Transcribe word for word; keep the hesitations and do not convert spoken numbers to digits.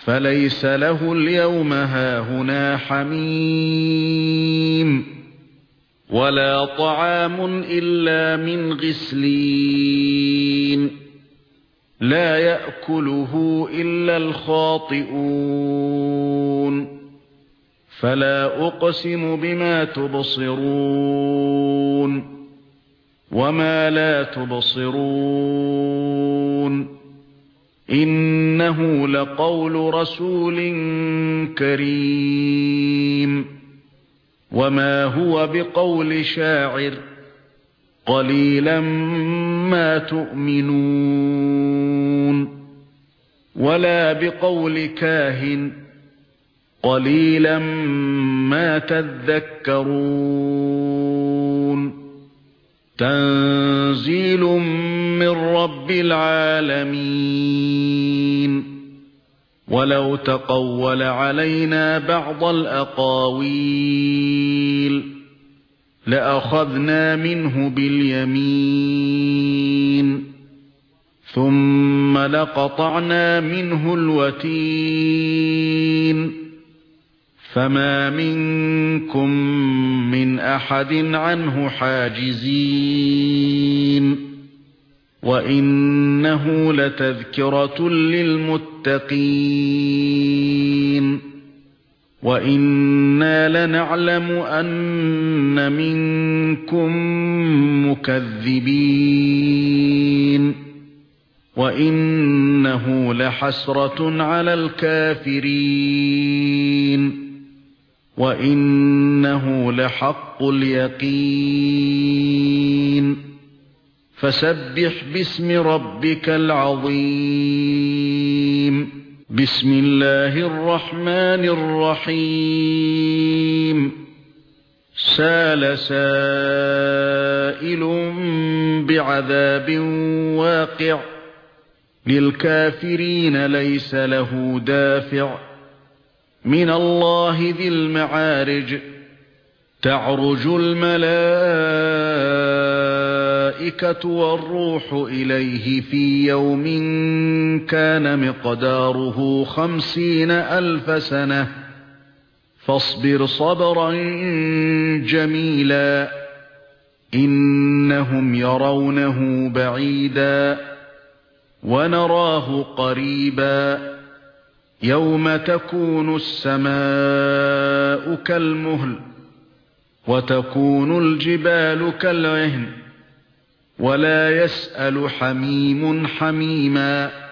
فليس له اليوم هاهنا حميم ولا طعام إلا من غسلين لا يأكله إلا الخاطئون فلا أقسم بما تبصرون وما لا تبصرون إنه لقول رسول كريم وما هو بقول شاعر قليلا ما تؤمنون ولا بقول كاهن قليلا ما تذكرون تنزيل من رب العالمين ولو تقول علينا بعض الأقاويل لأخذنا منه باليمين ثم لقطعنا منه الوتين فما منكم من أحد عنه حاجزين وإنه لتذكرة للمتقين وإنا لنعلم أن منكم مكذبين وإنه لحسرة على الكافرين وإنه لحق اليقين فسبح باسم ربك العظيم بسم الله الرحمن الرحيم سال سائل بعذاب واقع للكافرين ليس له دافع من الله ذي المعارج تعرج الملائكة والروح إليه في يوم كان مقداره خمسين ألف سنة فاصبر صبرا جميلا إنهم يرونه بعيدا ونراه قريبا يوم تكون السماء كالمهل وتكون الجبال كالعهن ولا يسأل حميم حميما